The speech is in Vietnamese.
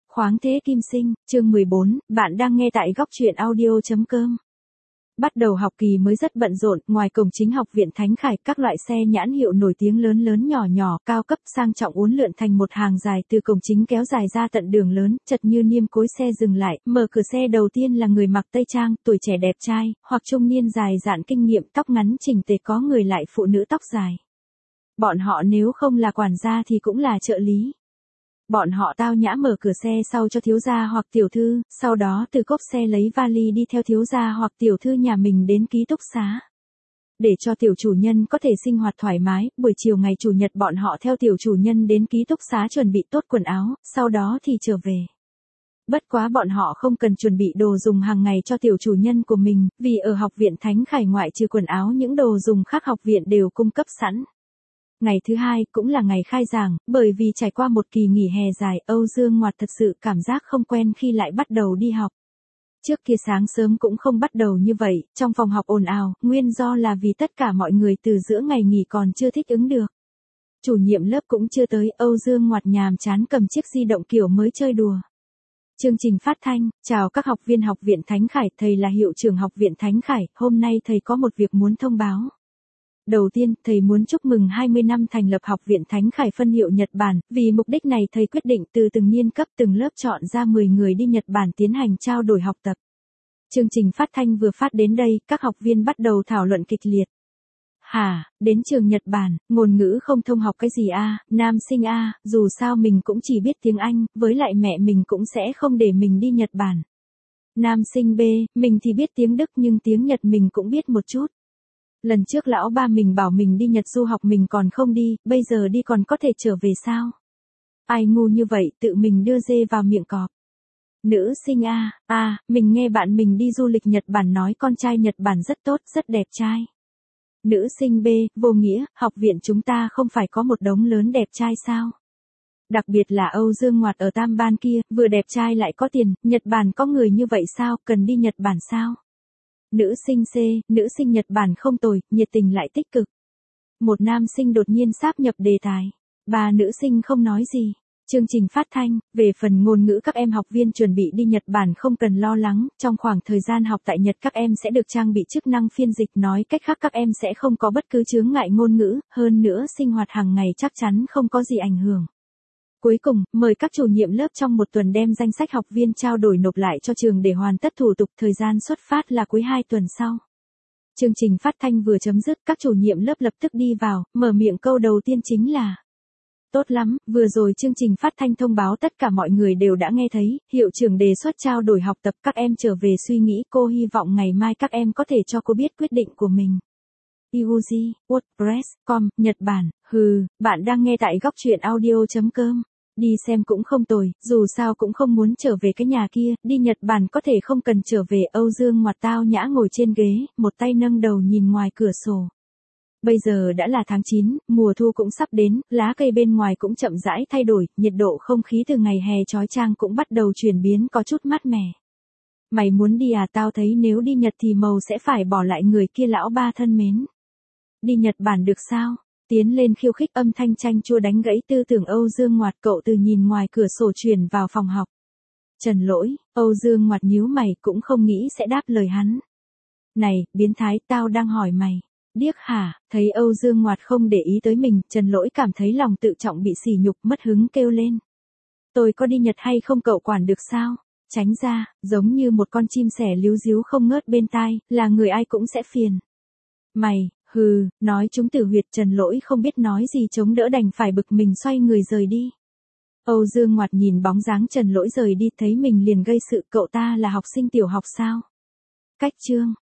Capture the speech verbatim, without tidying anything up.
Khoáng thế kim sinh, chương mười bốn, bạn đang nghe tại góc truyện audio chấm com. Bắt đầu học kỳ mới rất bận rộn, ngoài cổng chính học viện Thánh Khải, các loại xe nhãn hiệu nổi tiếng lớn lớn nhỏ nhỏ, cao cấp, sang trọng uốn lượn thành một hàng dài từ cổng chính kéo dài ra tận đường lớn, chật như niêm cối xe dừng lại, mở cửa xe đầu tiên là người mặc tây trang, tuổi trẻ đẹp trai, hoặc trung niên dài dạn kinh nghiệm, tóc ngắn chỉnh tề, có người lại phụ nữ tóc dài. Bọn họ nếu không là quản gia thì cũng là trợ lý. Bọn họ tao nhã mở cửa xe sau cho thiếu gia hoặc tiểu thư, sau đó từ cốp xe lấy vali đi theo thiếu gia hoặc tiểu thư nhà mình đến ký túc xá. Để cho tiểu chủ nhân có thể sinh hoạt thoải mái, buổi chiều ngày chủ nhật bọn họ theo tiểu chủ nhân đến ký túc xá chuẩn bị tốt quần áo, sau đó thì trở về. Bất quá bọn họ không cần chuẩn bị đồ dùng hàng ngày cho tiểu chủ nhân của mình, vì ở học viện Thánh Khải ngoại trừ quần áo những đồ dùng khác học viện đều cung cấp sẵn. Ngày thứ hai cũng là ngày khai giảng, bởi vì trải qua một kỳ nghỉ hè dài, Âu Dương Ngoạt thật sự cảm giác không quen khi lại bắt đầu đi học. Trước kia sáng sớm cũng không bắt đầu như vậy, trong phòng học ồn ào, nguyên do là vì tất cả mọi người từ giữa ngày nghỉ còn chưa thích ứng được. Chủ nhiệm lớp cũng chưa tới, Âu Dương Ngoạt nhàm chán cầm chiếc di động kiểu mới chơi đùa. Chương trình phát thanh, chào các học viên học viện Thánh Khải, thầy là hiệu trưởng học viện Thánh Khải, hôm nay thầy có một việc muốn thông báo. Đầu tiên, thầy muốn chúc mừng hai mươi năm thành lập học viện Thánh Khải phân hiệu Nhật Bản, vì mục đích này thầy quyết định từ từng niên cấp từng lớp chọn ra mười người đi Nhật Bản tiến hành trao đổi học tập. Chương trình phát thanh vừa phát đến đây, các học viên bắt đầu thảo luận kịch liệt. Hả, đến trường Nhật Bản, ngôn ngữ không thông học cái gì a, nam sinh a, dù sao mình cũng chỉ biết tiếng Anh, với lại mẹ mình cũng sẽ không để mình đi Nhật Bản. Nam sinh B, mình thì biết tiếng Đức nhưng tiếng Nhật mình cũng biết một chút. Lần trước lão ba mình bảo mình đi Nhật du học mình còn không đi, bây giờ đi còn có thể trở về sao? Ai ngu như vậy tự mình đưa dê vào miệng cọp. Nữ sinh A, A, mình nghe bạn mình đi du lịch Nhật Bản nói con trai Nhật Bản rất tốt, rất đẹp trai. Nữ sinh B, vô nghĩa, học viện chúng ta không phải có một đống lớn đẹp trai sao? Đặc biệt là Âu Dương Ngoạt ở Tam Ban kia, vừa đẹp trai lại có tiền, Nhật Bản có người như vậy sao, cần đi Nhật Bản sao? Nữ sinh C, nữ sinh Nhật Bản không tồi, nhiệt tình lại tích cực. Một nam sinh đột nhiên sáp nhập đề tài. Ba nữ sinh không nói gì. Chương trình phát thanh, về phần ngôn ngữ các em học viên chuẩn bị đi Nhật Bản không cần lo lắng, trong khoảng thời gian học tại Nhật các em sẽ được trang bị chức năng phiên dịch, nói cách khác các em sẽ không có bất cứ chướng ngại ngôn ngữ, hơn nữa sinh hoạt hàng ngày chắc chắn không có gì ảnh hưởng. Cuối cùng, mời các chủ nhiệm lớp trong một tuần đem danh sách học viên trao đổi nộp lại cho trường để hoàn tất thủ tục, thời gian xuất phát là cuối hai tuần sau. Chương trình phát thanh vừa chấm dứt, các chủ nhiệm lớp lập tức đi vào, mở miệng câu đầu tiên chính là: Tốt lắm, vừa rồi chương trình phát thanh thông báo tất cả mọi người đều đã nghe thấy, hiệu trưởng đề xuất trao đổi học tập, các em trở về suy nghĩ, cô hy vọng ngày mai các em có thể cho cô biết quyết định của mình. Yuji, WordPress, com, Nhật Bản, hừ, bạn đang nghe tại góc truyện audio chấm com. Đi xem cũng không tồi, dù sao cũng không muốn trở về cái nhà kia, đi Nhật Bản có thể không cần trở về. Âu Dương Ngoạt tao nhã ngồi trên ghế, một tay nâng đầu nhìn ngoài cửa sổ. Bây giờ đã là tháng chín, mùa thu cũng sắp đến, lá cây bên ngoài cũng chậm rãi thay đổi, nhiệt độ không khí từ ngày hè chói chang cũng bắt đầu chuyển biến có chút mát mẻ. Mày muốn đi à, tao thấy nếu đi Nhật thì màu sẽ phải bỏ lại người kia lão ba thân mến. Đi Nhật Bản được sao? Tiến lên khiêu khích, âm thanh chanh chua đánh gãy tư tưởng Âu Dương Ngoạt, cậu từ nhìn ngoài cửa sổ truyền vào phòng học. Trần Lỗi, Âu Dương Ngoạt nhíu mày cũng không nghĩ sẽ đáp lời hắn. Này, biến thái, tao đang hỏi mày. Điếc hả? Thấy Âu Dương Ngoạt không để ý tới mình, Trần Lỗi cảm thấy lòng tự trọng bị sỉ nhục, mất hứng kêu lên. Tôi có đi Nhật hay không cậu quản được sao? Tránh ra, giống như một con chim sẻ líu díu không ngớt bên tai, là người ai cũng sẽ phiền. Mày, hừ, nói chúng tử huyệt. Trần Lỗi không biết nói gì chống đỡ đành phải bực mình xoay người rời đi. Âu Dương Ngoạt nhìn bóng dáng Trần Lỗi rời đi thấy mình liền gây sự, cậu ta là học sinh tiểu học sao? Cách chương.